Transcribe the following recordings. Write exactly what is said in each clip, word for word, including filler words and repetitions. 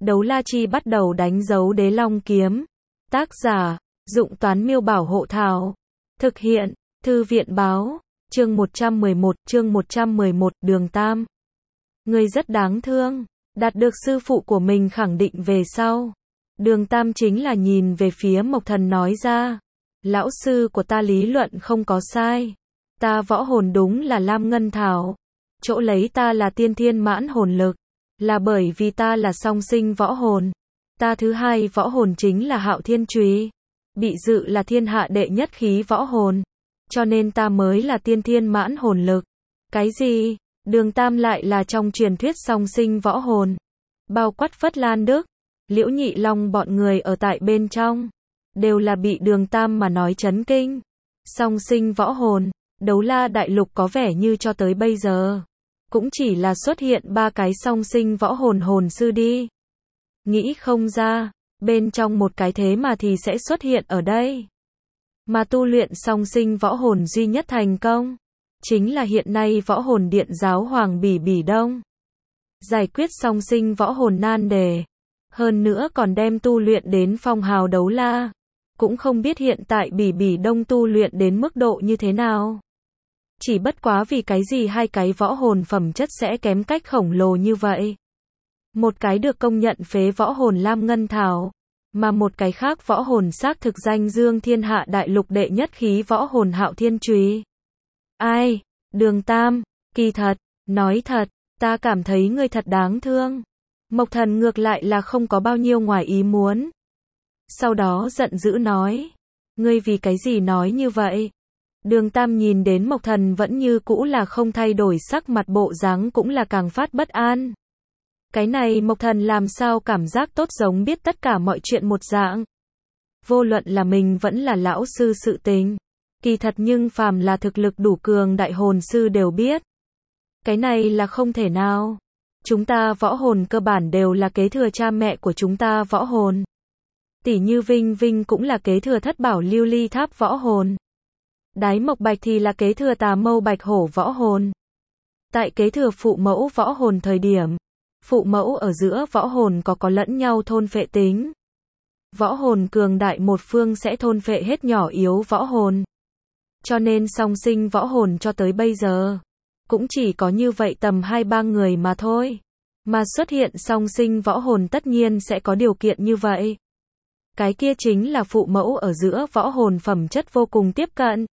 Đấu la chi bắt đầu đánh dấu đế long kiếm. Tác giả, Dụng Toán Miêu Bảo Hộ Thảo. Thực hiện, Thư viện Báo. Chương một trăm mười một, chương một trăm mười một, Đường Tam. Người rất đáng thương. Đạt được sư phụ của mình khẳng định về sau. Đường Tam chính là nhìn về phía Mộc Thần nói ra. Lão sư của ta lý luận không có sai. Ta võ hồn đúng là Lam Ngân Thảo. Chỗ lấy ta là tiên thiên mãn hồn lực. Là bởi vì ta là song sinh võ hồn. Ta thứ hai võ hồn chính là Hạo Thiên Chùy. Bị dự là thiên hạ đệ nhất khí võ hồn. Cho nên ta mới là tiên thiên mãn hồn lực. Cái gì? Đường Tam lại là trong truyền thuyết song sinh võ hồn. Bao quát Phất Lan Đức, Liễu Nhị Long bọn người ở tại bên trong. Đều là bị Đường Tam mà nói chấn kinh. Song sinh võ hồn, Đấu La Đại Lục có vẻ như cho tới bây giờ. Cũng chỉ là xuất hiện ba cái song sinh võ hồn hồn sư đi. Nghĩ không ra, bên trong một cái thế mà thì sẽ xuất hiện ở đây. Mà tu luyện song sinh võ hồn duy nhất thành công. Chính là hiện nay võ hồn điện giáo hoàng Bỉ Bỉ Đông. Giải quyết song sinh võ hồn nan đề. Hơn nữa còn đem tu luyện đến phong hào đấu la. Cũng không biết hiện tại Bỉ Bỉ Đông tu luyện đến mức độ như thế nào. Chỉ bất quá vì cái gì hai cái võ hồn phẩm chất sẽ kém cách khổng lồ như vậy. Một cái được công nhận phế võ hồn Lam Ngân Thảo. Mà một cái khác võ hồn xác thực danh dương thiên hạ đại lục đệ nhất khí võ hồn Hạo Thiên Chùy. Ai? Đường Tam, kỳ thật, nói thật, ta cảm thấy ngươi thật đáng thương. Mộc Thần ngược lại là không có bao nhiêu ngoài ý muốn. Sau đó giận dữ nói. Ngươi vì cái gì nói như vậy? Đường Tam nhìn đến Mộc Thần vẫn như cũ là không thay đổi sắc mặt bộ dáng cũng là càng phát bất an. Cái này Mộc Thần làm sao cảm giác tốt giống biết tất cả mọi chuyện một dạng. Vô luận là mình vẫn là lão sư sự tình. Kỳ thật nhưng phàm là thực lực đủ cường đại hồn sư đều biết. Cái này là không thể nào. Chúng ta võ hồn cơ bản đều là kế thừa cha mẹ của chúng ta võ hồn. Tỷ như Vinh Vinh cũng là kế thừa thất bảo lưu ly tháp võ hồn. Đái Mộc Bạch thì là kế thừa tà mâu bạch hổ võ hồn. Tại kế thừa phụ mẫu võ hồn thời điểm, phụ mẫu ở giữa võ hồn có có lẫn nhau thôn phệ tính. Võ hồn cường đại một phương sẽ thôn phệ hết nhỏ yếu võ hồn. Cho nên song sinh võ hồn cho tới bây giờ, cũng chỉ có như vậy tầm hai ba người mà thôi. Mà xuất hiện song sinh võ hồn tất nhiên sẽ có điều kiện như vậy. Cái kia chính là phụ mẫu ở giữa võ hồn phẩm chất vô cùng tiếp cận.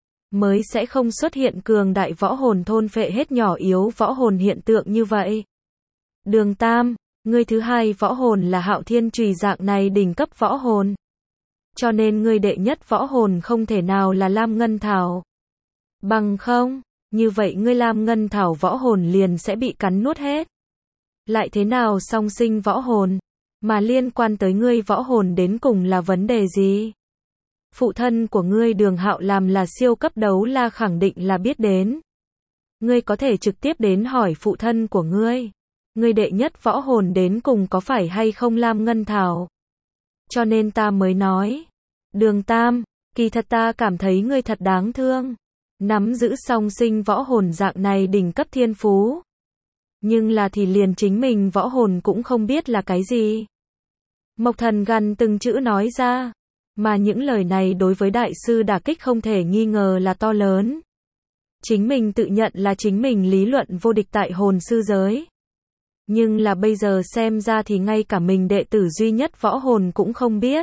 Mới sẽ không xuất hiện cường đại võ hồn thôn phệ hết nhỏ yếu võ hồn hiện tượng như vậy. Đường Tam, ngươi thứ hai võ hồn là Hạo Thiên Chùy dạng này đỉnh cấp võ hồn. Cho nên ngươi đệ nhất võ hồn không thể nào là Lam Ngân Thảo. Bằng không, như vậy ngươi Lam Ngân Thảo võ hồn liền sẽ bị cắn nuốt hết. Lại thế nào song sinh võ hồn, mà liên quan tới ngươi võ hồn đến cùng là vấn đề gì? Phụ thân của ngươi Đường Hạo làm là siêu cấp đấu la khẳng định là biết đến. Ngươi có thể trực tiếp đến hỏi phụ thân của ngươi. Ngươi đệ nhất võ hồn đến cùng có phải hay không Lam Ngân Thảo? Cho nên ta mới nói. Đường Tam, kỳ thật ta cảm thấy ngươi thật đáng thương. Nắm giữ song sinh võ hồn dạng này đỉnh cấp thiên phú. Nhưng là thì liền chính mình võ hồn cũng không biết là cái gì. Mộc Thần gằn từng chữ nói ra. Mà những lời này đối với đại sư đả kích không thể nghi ngờ là to lớn. Chính mình tự nhận là chính mình lý luận vô địch tại hồn sư giới. Nhưng là bây giờ xem ra thì ngay cả mình đệ tử duy nhất võ hồn cũng không biết.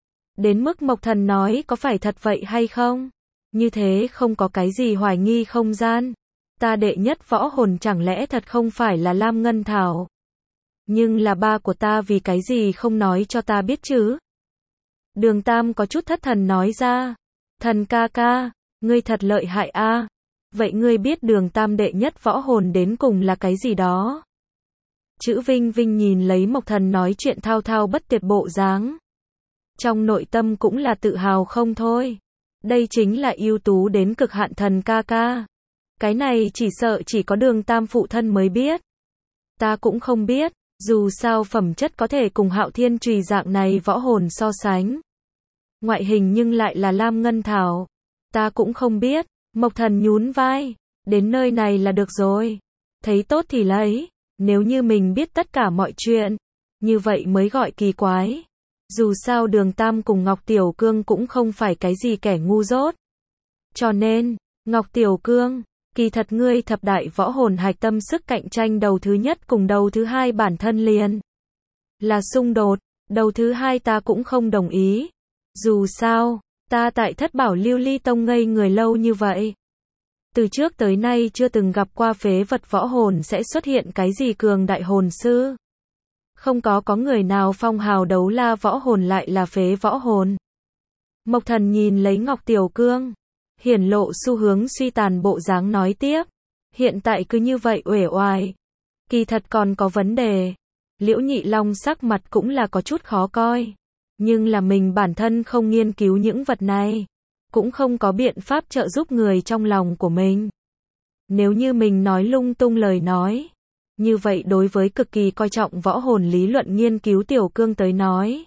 Đến mức Mộc Thần nói có phải thật vậy hay không? Như thế không có cái gì hoài nghi không gian. Ta đệ nhất võ hồn chẳng lẽ thật không phải là Lam Ngân Thảo? Nhưng là ba của ta vì cái gì không nói cho ta biết chứ? Đường Tam có chút thất thần nói ra. Thần ca ca, ngươi thật lợi hại a. Vậy ngươi biết Đường Tam đệ nhất võ hồn đến cùng là cái gì đó? Chữ Vinh Vinh nhìn lấy Mộc Thần nói chuyện thao thao bất tuyệt bộ dáng. Trong nội tâm cũng là tự hào không thôi. Đây chính là ưu tú đến cực hạn thần ca ca. Cái này chỉ sợ chỉ có Đường Tam phụ thân mới biết. Ta cũng không biết, dù sao phẩm chất có thể cùng Hạo Thiên Chùy dạng này võ hồn so sánh. Ngoại hình nhưng lại là Lam Ngân Thảo. Ta cũng không biết, Mộc Thần nhún vai. Đến nơi này là được rồi. Thấy tốt thì lấy. Nếu như mình biết tất cả mọi chuyện, Như vậy mới gọi kỳ quái. Dù sao Đường Tam cùng Ngọc Tiểu Cương cũng không phải cái gì kẻ ngu dốt. Cho nên, Ngọc Tiểu Cương, kỳ thật ngươi thập đại võ hồn hạch tâm sức cạnh tranh đầu thứ nhất cùng đầu thứ hai bản thân liền là xung đột, đầu thứ hai ta cũng không đồng ý. Dù sao, ta tại Thất Bảo Lưu Ly Tông ngây người lâu như vậy. Từ trước tới nay chưa từng gặp qua phế vật võ hồn sẽ xuất hiện cái gì cường đại hồn sư. Không có có người nào phong hào đấu la võ hồn lại là phế võ hồn. Mộc Thần nhìn lấy Ngọc Tiểu Cương, hiển lộ xu hướng suy tàn bộ dáng nói tiếp. Hiện tại cứ như vậy uể oải. Kỳ thật còn có vấn đề. Liễu Nhị Long sắc mặt cũng là có chút khó coi. Nhưng là mình bản thân không nghiên cứu những vật này. Cũng không có biện pháp trợ giúp người trong lòng của mình. Nếu như mình nói lung tung lời nói. Như vậy đối với cực kỳ coi trọng võ hồn lý luận nghiên cứu Tiểu Cương tới nói.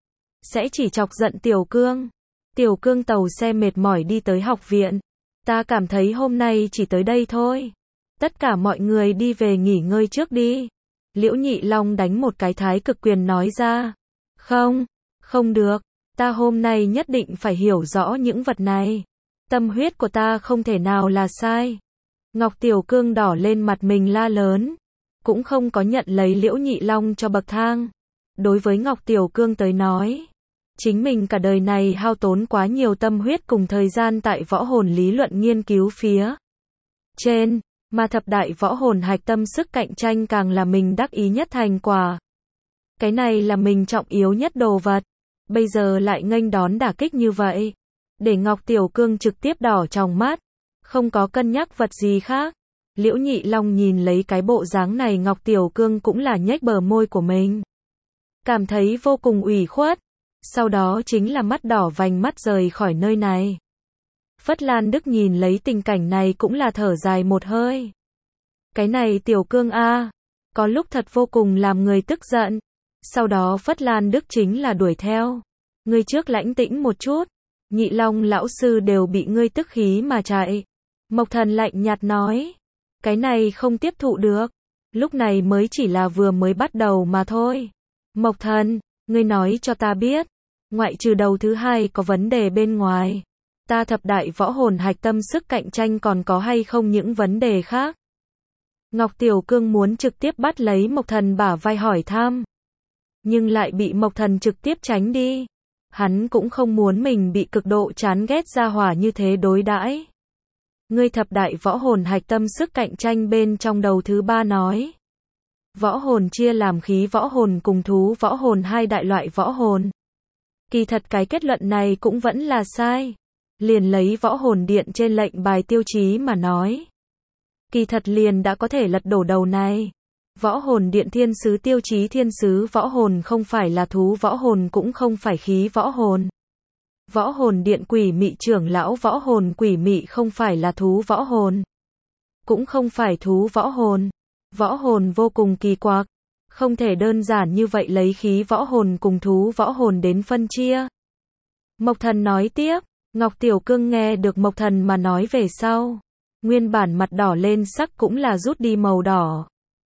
Sẽ chỉ chọc giận Tiểu Cương. Tiểu Cương tàu xe mệt mỏi đi tới học viện. Ta cảm thấy hôm nay chỉ tới đây thôi. Tất cả mọi người đi về nghỉ ngơi trước đi. Liễu Nhị Long đánh một cái thái cực quyền nói ra. Không, không được. Ta hôm nay nhất định phải hiểu rõ những vật này. Tâm huyết của ta không thể nào là sai. Ngọc Tiểu Cương đỏ lên mặt mình la lớn. Cũng không có nhận lấy Liễu Nhị Long cho bậc thang. Đối với Ngọc Tiểu Cương tới nói. Chính mình cả đời này hao tốn quá nhiều tâm huyết cùng thời gian tại võ hồn lý luận nghiên cứu phía trên. Mà thập đại võ hồn hạch tâm sức cạnh tranh càng là mình đắc ý nhất thành quả. Cái này là mình trọng yếu nhất đồ vật. Bây giờ lại nghênh đón đả kích như vậy. Để Ngọc Tiểu Cương trực tiếp đỏ trong mắt. Không có cân nhắc vật gì khác. Liễu Nhị Long nhìn lấy cái bộ dáng này Ngọc Tiểu Cương cũng là nhếch bờ môi của mình. Cảm thấy vô cùng ủy khuất. Sau đó chính là mắt đỏ vành mắt rời khỏi nơi này. Phất Lan Đức nhìn lấy tình cảnh này cũng là thở dài một hơi. Cái này Tiểu Cương a, có lúc thật vô cùng làm người tức giận. Sau đó Phất Lan Đức chính là đuổi theo. Ngươi trước lãnh tĩnh một chút. Nhị Long lão sư đều bị ngươi tức khí mà chạy. Mộc Thần lạnh nhạt nói. Cái này không tiếp thụ được. Lúc này mới chỉ là vừa mới bắt đầu mà thôi. Mộc Thần, ngươi nói cho ta biết. Ngoại trừ đầu thứ hai có vấn đề bên ngoài. Ta thập đại võ hồn hạch tâm sức cạnh tranh còn có hay không những vấn đề khác. Ngọc Tiểu Cương muốn trực tiếp bắt lấy Mộc Thần bả vai hỏi thăm. Nhưng lại bị Mộc Thần trực tiếp tránh đi. Hắn cũng không muốn mình bị cực độ chán ghét gia hỏa như thế đối đãi. Ngươi thập đại võ hồn hạch tâm sức cạnh tranh bên trong đầu thứ ba nói. Võ hồn chia làm khí võ hồn cùng thú võ hồn hai đại loại võ hồn. Kỳ thật cái kết luận này cũng vẫn là sai. Liền lấy võ hồn điện trên lệnh bài tiêu chí mà nói. Kỳ thật liền đã có thể lật đổ đầu này. Võ hồn điện thiên sứ tiêu chí thiên sứ võ hồn không phải là thú võ hồn cũng không phải khí võ hồn. Võ hồn điện quỷ mị trưởng lão võ hồn quỷ mị không phải là thú võ hồn. Cũng không phải thú võ hồn. Võ hồn vô cùng kỳ quặc. Không thể đơn giản như vậy lấy khí võ hồn cùng thú võ hồn đến phân chia. Mộc Thần nói tiếp. Ngọc Tiểu Cương nghe được Mộc Thần mà nói về sau. Nguyên bản mặt đỏ lên sắc cũng là rút đi màu đỏ.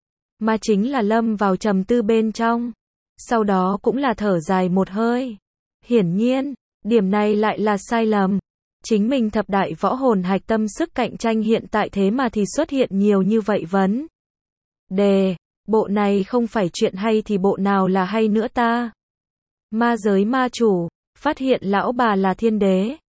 Mà chính là lâm vào trầm tư bên trong. Sau đó cũng là thở dài một hơi. Hiển nhiên, điểm này lại là sai lầm. Chính mình thập đại võ hồn hạch tâm sức cạnh tranh hiện tại thế mà thì xuất hiện nhiều như vậy vấn đề. Bộ này không phải chuyện hay thì bộ nào là hay nữa ta. Ma giới ma chủ, phát hiện lão bà là thiên đế.